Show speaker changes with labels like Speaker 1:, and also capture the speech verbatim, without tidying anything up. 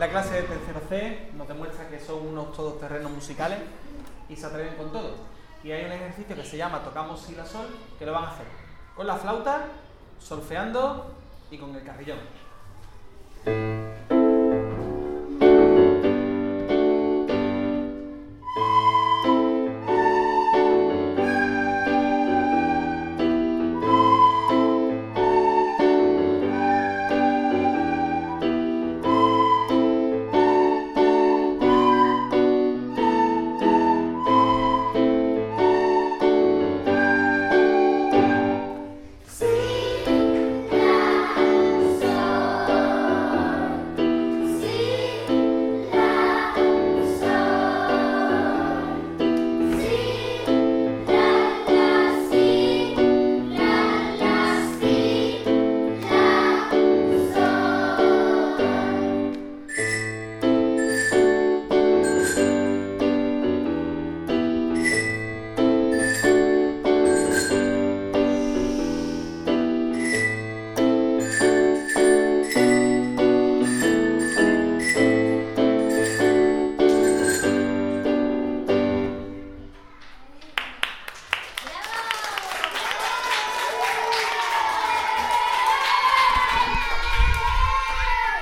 Speaker 1: La clase de tercero C nos demuestra que son unos todoterrenos musicales y se atreven con todo. Y hay un ejercicio que se llama tocamos si la sol, que lo van a hacer con la flauta, solfeando y con el carrillón.